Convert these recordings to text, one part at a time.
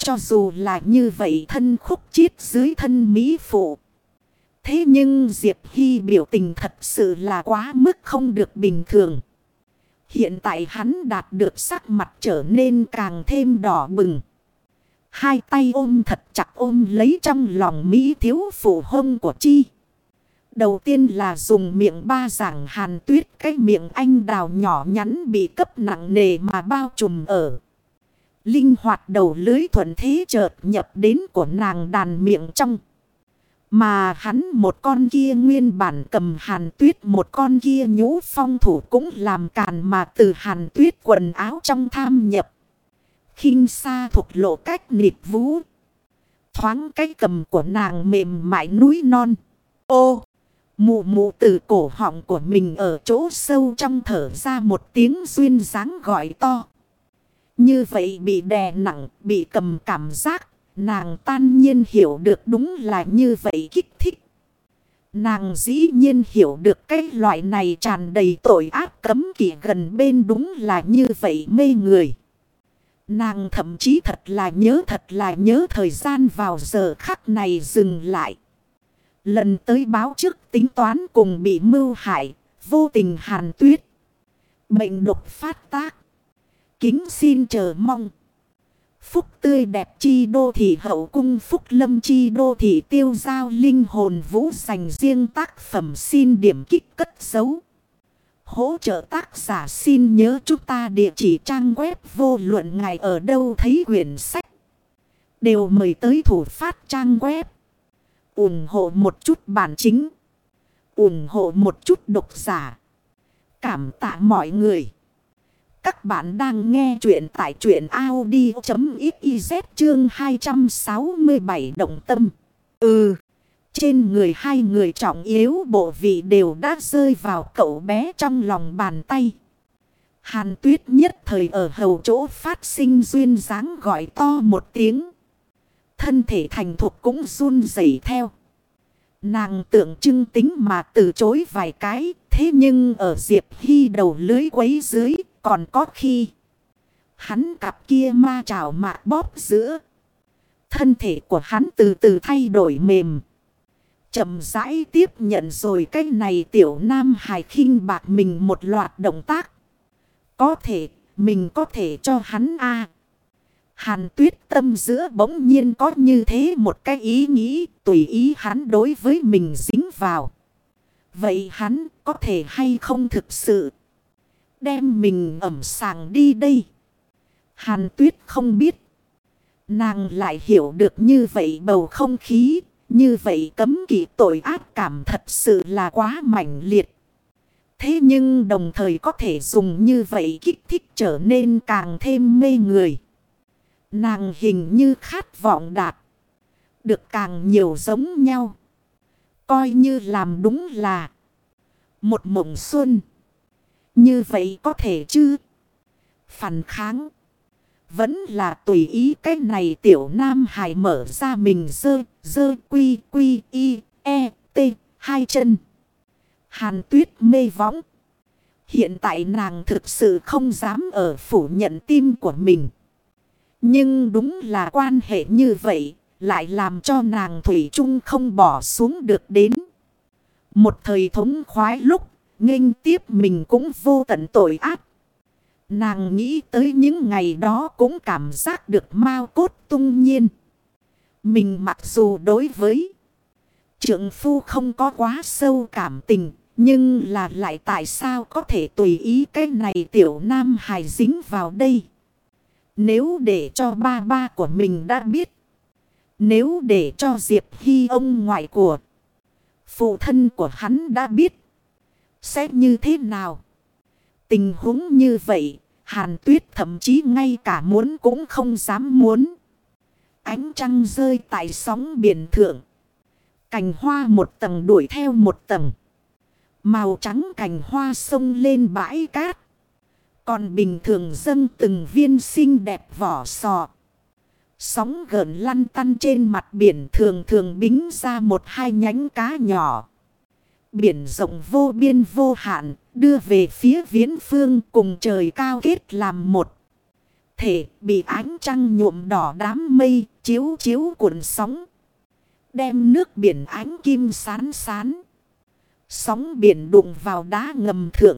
Cho dù là như vậy thân khúc chiết dưới thân mỹ phụ. Thế nhưng Diệp Hy biểu tình thật sự là quá mức không được bình thường. Hiện tại hắn đạt được sắc mặt trở nên càng thêm đỏ bừng. Hai tay ôm thật chặt ôm lấy trong lòng Mỹ thiếu phụ hông của Chi. Đầu tiên là dùng miệng ba giảng Hàn Tuyết, cái miệng anh đào nhỏ nhắn bị cấp nặng nề mà bao trùm ở. Linh hoạt đầu lưới thuận thế chợt nhập đến của nàng đàn miệng trong. Mà hắn một con kia nguyên bản cầm Hàn Tuyết, một con kia nhũ phong thủ cũng làm càn mà từ Hàn Tuyết quần áo trong tham nhập. Khinh xa thuộc lộ cách nịt vũ. Thoáng cái cầm của nàng mềm mại núi non. Ô! Mụ mụ từ cổ họng của mình ở chỗ sâu trong thở ra một tiếng duyên dáng gọi to. Như vậy bị đè nặng, bị cầm cảm giác. Nàng tan nhiên hiểu được đúng là như vậy kích thích. Nàng dĩ nhiên hiểu được cái loại này tràn đầy tội ác cấm kỵ gần bên đúng là như vậy mê người. Nàng thậm chí thật là nhớ thời gian vào giờ khắc này dừng lại. Lần tới báo trước tính toán cùng bị mưu hại, vô tình Hàn Tuyết. Bệnh độc phát tác. Kính xin chờ mong. Phúc tươi đẹp chi đô thị hậu cung, phúc lâm chi đô thị tiêu giao linh hồn vũ dành riêng tác phẩm xin điểm kích cất dấu. Hỗ trợ tác giả xin nhớ chúng ta địa chỉ trang web vô luận ngài ở đâu thấy quyển sách. Đều mời tới thủ phát trang web. ủng hộ một chút bản chính. ủng hộ một chút độc giả. Cảm tạ mọi người. Các bạn đang nghe chuyện tại truyện audio.xyz chương 267 động tâm. Trên người hai người trọng yếu bộ vị đều đã rơi vào cậu bé trong lòng bàn tay. Hàn Tuyết nhất thời ở hầu chỗ phát sinh duyên dáng gọi to một tiếng. Thân thể thành thục cũng run rẩy theo. Nàng tượng trưng tính mà từ chối vài cái. Thế nhưng ở Diệp Hy đầu lưới quấy dưới. Còn có khi hắn cặp kia ma trảo mạc bóp giữa. Thân thể của hắn từ từ thay đổi mềm. Chậm rãi tiếp nhận rồi cái này tiểu nam hài khinh bạc mình một loạt động tác. Có thể, mình có thể cho hắn Hàn Tuyết tâm giữa bỗng nhiên có như thế một cái ý nghĩ, tùy ý hắn đối với mình dính vào. Vậy hắn có thể hay không thực sự đem mình ẩm sàng đi đây? Hàn Tuyết không biết. Nàng lại hiểu được như vậy bầu không khí, như vậy cấm kỵ tội ác cảm thật sự là quá mãnh liệt. Thế nhưng đồng thời có thể dùng như vậy kích thích trở nên càng thêm mê người. Nàng hình như khát vọng đạt được càng nhiều giống nhau. Coi như làm đúng là một mộng xuân. Như vậy có thể chứ? Phản kháng. Vẫn là tùy ý cái này tiểu nam hài mở ra mình dơ quy y e t hai chân. Hàn Tuyết mê võng. Hiện tại nàng thực sự không dám ở phủ nhận tim của mình. Nhưng đúng là quan hệ như vậy lại làm cho nàng thủy chung không bỏ xuống được đến. Một thời thống khoái lúc nghênh tiếp mình cũng vô tận tội ác. Nàng nghĩ tới những ngày đó cũng cảm giác được mao cốt tung nhiên. Mình mặc dù đối với trượng phu không có quá sâu cảm tình, nhưng là lại tại sao có thể tùy ý cái này tiểu nam hài dính vào đây. Nếu để cho ba của mình đã biết. Nếu để cho Diệp Hy ông ngoại của phụ thân của hắn đã biết. Sẽ như thế nào? Tình huống như vậy, Hàn Tuyết thậm chí ngay cả muốn cũng không dám muốn. Ánh trăng rơi tại sóng biển thượng. Cành hoa một tầng đuổi theo một tầng. Màu trắng cành hoa xông lên bãi cát. Còn bình thường dâng từng viên xinh đẹp vỏ sò. Sóng gợn lăn tăn trên mặt biển thường thường bính ra một hai nhánh cá nhỏ. Biển rộng vô biên vô hạn, đưa về phía viễn phương cùng trời cao kết làm một. thể bị ánh trăng nhuộm đỏ đám mây, chiếu chiếu cuộn sóng. Đem nước biển ánh kim sán sán. Sóng biển đụng vào đá ngầm thượng.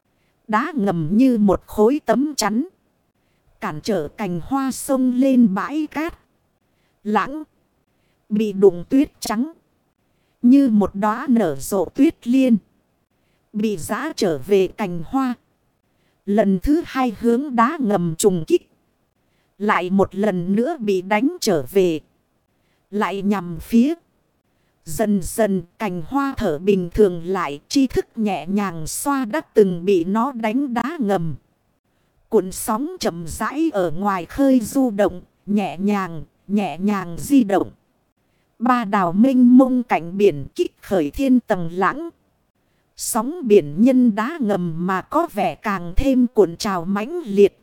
Đá ngầm như một khối tấm chắn. Cản trở cành hoa sông lên bãi cát. Lãng. Bị đụng tuyết trắng. Như một đóa nở rộ tuyết liên. Bị giã trở về cành hoa. Lần thứ hai hướng đá ngầm trùng kích. Lại một lần nữa bị đánh trở về. Lại nhằm phía. Dần dần cành hoa thở bình thường lại, tri thức nhẹ nhàng xoa đã từng bị nó đánh đá ngầm. Cuộn sóng chậm rãi ở ngoài khơi du động, nhẹ nhàng di động. Ba đảo mênh mông cảnh biển kích khởi thiên tầng lãng. Sóng biển nhân đá ngầm mà có vẻ càng thêm cuộn trào mãnh liệt.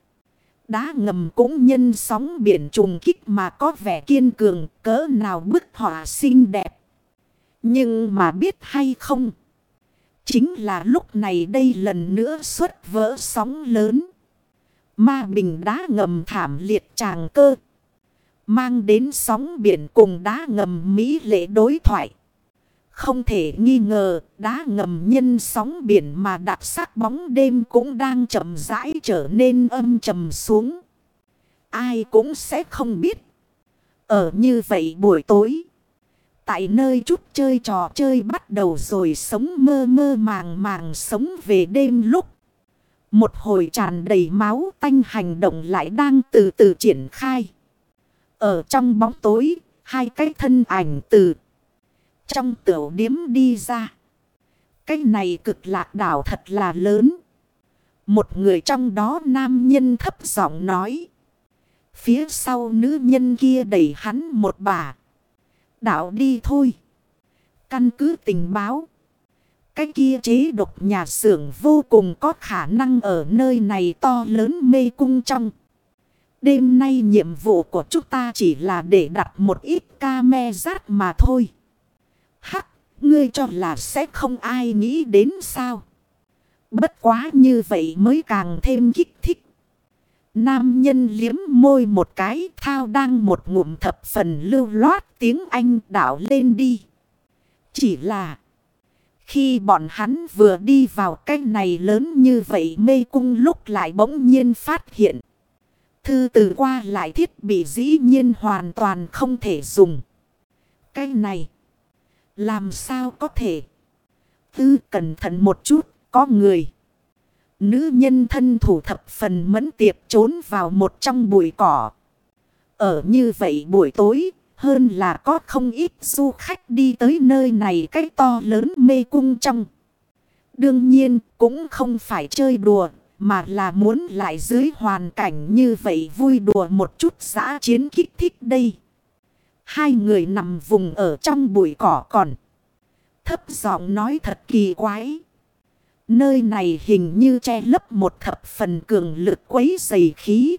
Đá ngầm cũng nhân sóng biển trùng kích mà có vẻ kiên cường, cỡ nào bức họa xinh đẹp. Nhưng mà biết hay không? Chính là lúc này đây lần nữa xuất vỡ sóng lớn. Ma bình đá ngầm thảm liệt tràng cơ. Mang đến sóng biển cùng đá ngầm mỹ lệ đối thoại. Không thể nghi ngờ, đá ngầm nhân sóng biển mà đặc sắc bóng đêm cũng đang chậm rãi trở nên âm trầm xuống. Ai cũng sẽ không biết. Ở như vậy buổi tối, tại nơi chút chơi trò chơi bắt đầu rồi sống mơ mơ màng sống về đêm lúc. Một hồi tràn đầy máu tanh hành động lại đang từ từ triển khai. Ở trong bóng tối, hai cái thân ảnh từ trong tiểu điếm đi ra. Cái này cực lạc đảo thật là lớn. Một người trong đó nam nhân thấp giọng nói. Phía sau nữ nhân kia đẩy hắn một bà. Đảo đi thôi. Căn cứ tình báo. Cái kia chế độc nhà xưởng vô cùng có khả năng ở nơi này to lớn mê cung trong. Đêm nay nhiệm vụ của chúng ta chỉ là để đặt một ít camera mà thôi. Hắc, ngươi cho là sẽ không ai nghĩ đến sao? Bất quá như vậy mới càng thêm kích thích. Nam nhân liếm môi một cái, thao đang một ngụm thập phần lưu loát tiếng Anh đảo lên đi. Chỉ là khi bọn hắn vừa đi vào cái này lớn như vậy mê cung lúc lại bỗng nhiên phát hiện. Thư từ qua lại thiết bị dĩ nhiên hoàn toàn không thể dùng. Cái này làm sao có thể? Tư cẩn thận một chút, có người. Nữ nhân thân thủ thập phần mẫn tiệp trốn vào một trong bụi cỏ. Ở như vậy buổi tối, hơn là có không ít du khách đi tới nơi này cái to lớn mê cung trong. Đương nhiên cũng không phải chơi đùa, mà là muốn lại dưới hoàn cảnh như vậy vui đùa một chút dã chiến kích thích đây. Hai người nằm vùng ở trong bụi cỏ còn. Thấp giọng nói thật kỳ quái. Nơi này hình như che lấp một thập phần cường lực quấy dày khí.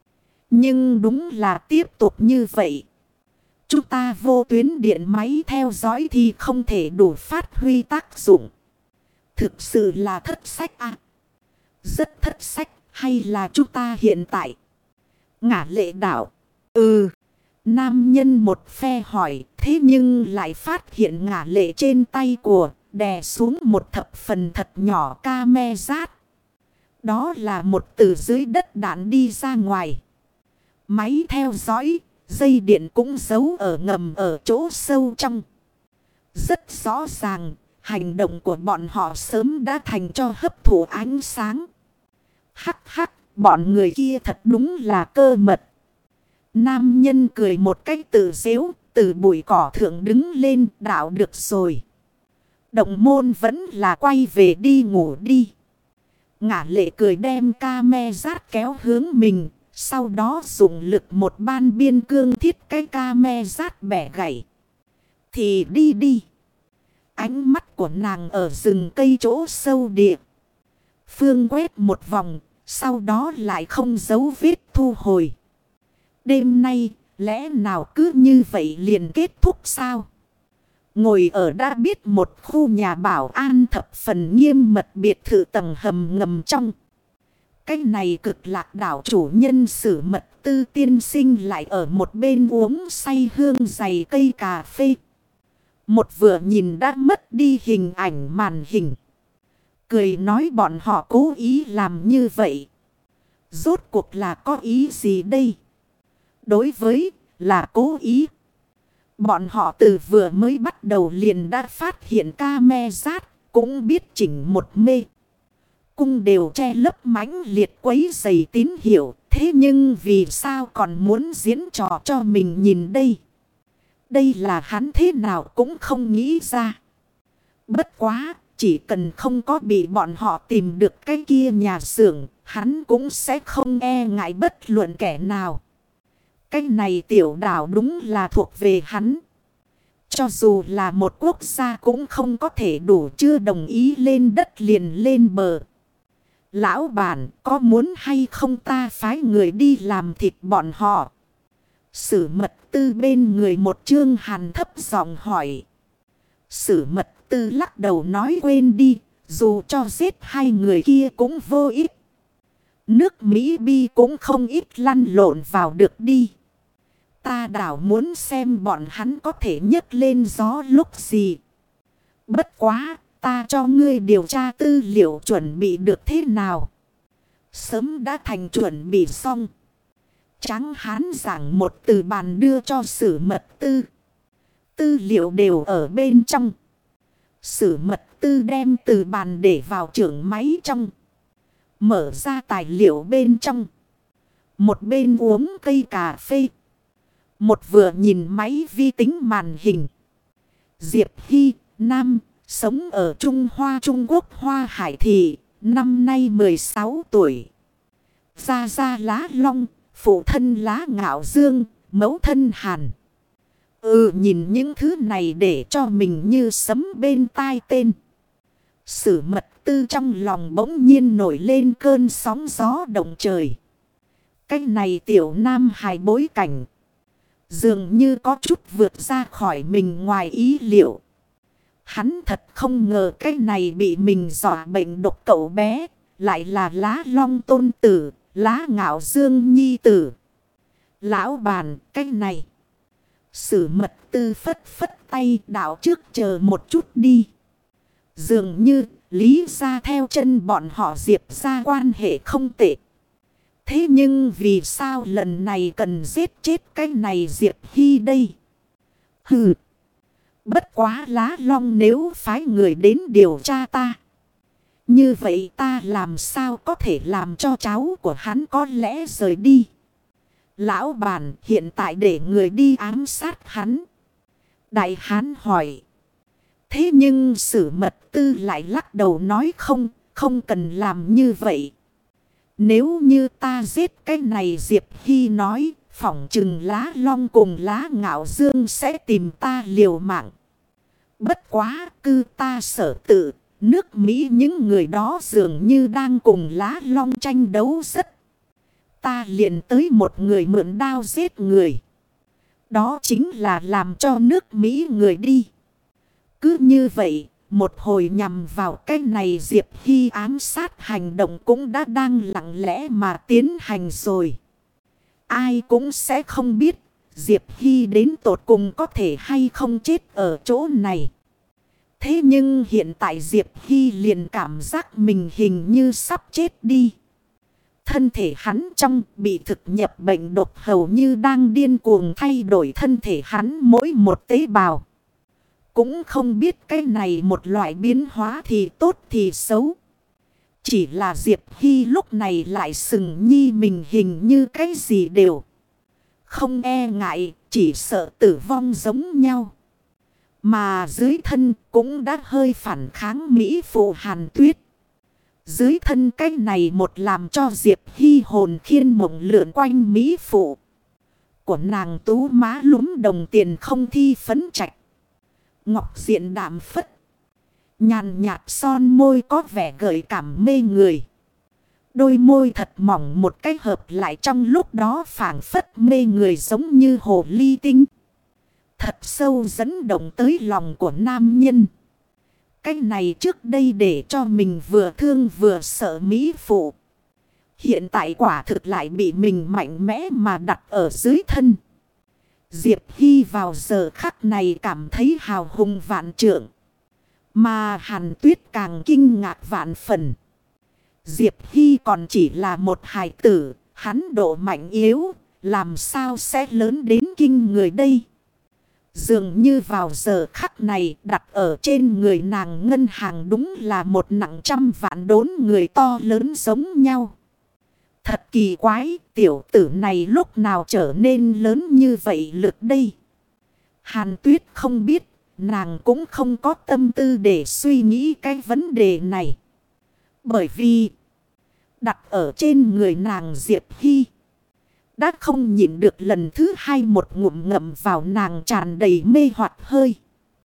Nhưng đúng là tiếp tục như vậy. Chúng ta vô tuyến điện máy theo dõi thì không thể đủ phát huy tác dụng. Thực sự là thất sách à? Rất thất sách, hay là chúng ta hiện tại? Ngả lệ đảo. Nam nhân một phe hỏi, thế nhưng lại phát hiện ngả lệ trên tay của, đè xuống một thập phần thật nhỏ camera. Đó là một từ dưới đất đạn đi ra ngoài. Máy theo dõi, dây điện cũng giấu ở ngầm ở chỗ sâu trong. Rất rõ ràng, hành động của bọn họ sớm đã thành cho hấp thụ ánh sáng. Hắc hắc, bọn người kia thật đúng là cơ mật. Nam nhân cười một cách tự giễu, từ bụi cỏ thượng đứng lên, đảo được rồi. Động môn vẫn là quay về đi ngủ đi. Ngả lệ cười đem camera kéo hướng mình, sau đó dùng lực một ban biên cương thiết cái camera bẻ gãy. Thì đi đi. Ánh mắt của nàng ở rừng cây chỗ sâu địa phương quét một vòng, sau đó lại không giấu vết thu hồi. Đêm nay, lẽ nào cứ như vậy liền kết thúc sao? Ngồi ở đã biết một khu nhà bảo an thập phần nghiêm mật biệt thự tầng hầm ngầm trong. Cái này cực lạc đảo chủ nhân Sử Mật Tư tiên sinh lại ở một bên uống say hương dày cây cà phê. Một vừa nhìn đã mất đi hình ảnh màn hình. Cười nói bọn họ cố ý làm như vậy. Rốt cuộc là có ý gì đây? Đối với là cố ý. Bọn họ từ vừa mới bắt đầu liền đã phát hiện camera, cũng biết chỉnh một mê cung đều che lấp mãnh liệt quấy dày tín hiệu. Thế nhưng vì sao còn muốn diễn trò cho mình nhìn đây? Đây là hắn thế nào cũng không nghĩ ra. Bất quá, chỉ cần không có bị bọn họ tìm được cái kia nhà xưởng, hắn cũng sẽ không e ngại bất luận kẻ nào. Cái này tiểu đảo đúng là thuộc về hắn. Cho dù là một quốc gia cũng không có thể đủ chưa đồng ý lên đất liền lên bờ. Lão bản có muốn hay không ta phái người đi làm thịt bọn họ? Sử Mật Tư bên người một Trương Hàn thấp giọng hỏi. Sử Mật Tư lắc đầu nói quên đi. Dù cho giết hai người kia cũng vô ích. Nước Mỹ Bi cũng không ít lăn lộn vào được đi. Ta đảo muốn xem bọn hắn có thể nhấc lên gió lúc gì. Bất quá, ta cho ngươi điều tra tư liệu chuẩn bị được thế nào? Sớm đã thành chuẩn bị xong. Tráng hán giảng một từ bàn đưa cho Sử Mật Tư. Tư liệu đều ở bên trong. Sử Mật Tư đem từ bàn để vào trưởng máy trong. Mở ra tài liệu bên trong. Một bên uống cây cà phê. Một vừa nhìn máy vi tính màn hình. Diệp Hy, nam, sống ở Trung Hoa Trung Quốc Hoa Hải Thị, năm nay 16 tuổi. Gia Gia Lá Long, phụ thân Lá Ngạo Dương, mẫu thân Hàn. Nhìn những thứ này để cho mình như sấm bên tai tên. Sử Mật Tư trong lòng bỗng nhiên nổi lên cơn sóng gió động trời. Cái này tiểu nam hài bối cảnh. Dường như có chút vượt ra khỏi mình ngoài ý liệu. Hắn thật không ngờ cái này bị mình dọa bệnh độc cậu bé. Lại là Lá Long tôn tử, Lá Ngạo Dương nhi tử. Lão bàn cái này. Sử Mật Tư phất phất tay đạo trước chờ một chút đi. Dường như Lý ra theo chân bọn họ Diệp ra quan hệ không tệ. Thế nhưng vì sao lần này cần giết chết cái này Diệp Hy đây? Hừ. Bất quá Lá Long nếu phái người đến điều tra ta. Như vậy ta làm sao có thể làm cho cháu của hắn có lẽ rời đi? Lão bản hiện tại để người đi ám sát hắn. Đại hán hỏi. Thế nhưng Sử Mật Tư lại lắc đầu nói không cần làm như vậy. Nếu như ta giết cái này Diệp Hy nói, phỏng chừng Lá Long cùng Lá Ngạo Dương sẽ tìm ta liều mạng. Bất quá cư ta sở tự, nước Mỹ những người đó dường như đang cùng Lá Long tranh đấu rất. Ta liền tới một người mượn đao giết người. Đó chính là làm cho nước Mỹ người đi. Cứ như vậy, một hồi nhằm vào cái này Diệp Hy ám sát hành động cũng đã đang lặng lẽ mà tiến hành rồi. Ai cũng sẽ không biết Diệp Hy đến tột cùng có thể hay không chết ở chỗ này. Thế nhưng hiện tại Diệp Hy liền cảm giác mình hình như sắp chết đi. Thân thể hắn trong bị thực nhập bệnh độc hầu như đang điên cuồng thay đổi thân thể hắn mỗi một tế bào. Cũng không biết cái này một loại biến hóa thì tốt thì xấu. Chỉ là Diệp Hy lúc này lại sừng nhi mình hình như cái gì đều. Không e ngại, chỉ sợ tử vong giống nhau. Mà dưới thân cũng đã hơi phản kháng Mỹ phụ Hàn Tuyết. Dưới thân cái này một làm cho Diệp Hy hồn khiên mộng lượn quanh Mỹ phụ. Của nàng tú má lúm đồng tiền không thi phấn trạch. Ngọc diện đạm phất. Nhàn nhạt son môi có vẻ gợi cảm mê người. Đôi môi thật mỏng một cái hợp lại trong lúc đó phảng phất mê người giống như hồ ly tinh. Thật sâu dẫn động tới lòng của nam nhân. Cái này trước đây để cho mình vừa thương vừa sợ Mỹ phụ. Hiện tại quả thực lại bị mình mạnh mẽ mà đặt ở dưới thân. Diệp Hy vào giờ khắc này cảm thấy hào hùng vạn trượng. Mà Hàn Tuyết càng kinh ngạc vạn phần. Diệp Hy còn chỉ là một hài tử, hắn độ mạnh yếu, làm sao sẽ lớn đến kinh người đây? Dường như vào giờ khắc này đặt ở trên người nàng ngân hàng đúng là một nặng 100 vạn đốn người to lớn giống nhau. Thật kỳ quái, tiểu tử này lúc nào trở nên lớn như vậy lực đây? Hàn Tuyết không biết, nàng cũng không có tâm tư để suy nghĩ cái vấn đề này. Bởi vì đặt ở trên người nàng Diệp Hy đã không nhịn được lần thứ hai một ngụm ngậm vào nàng tràn đầy mê hoặc hơi.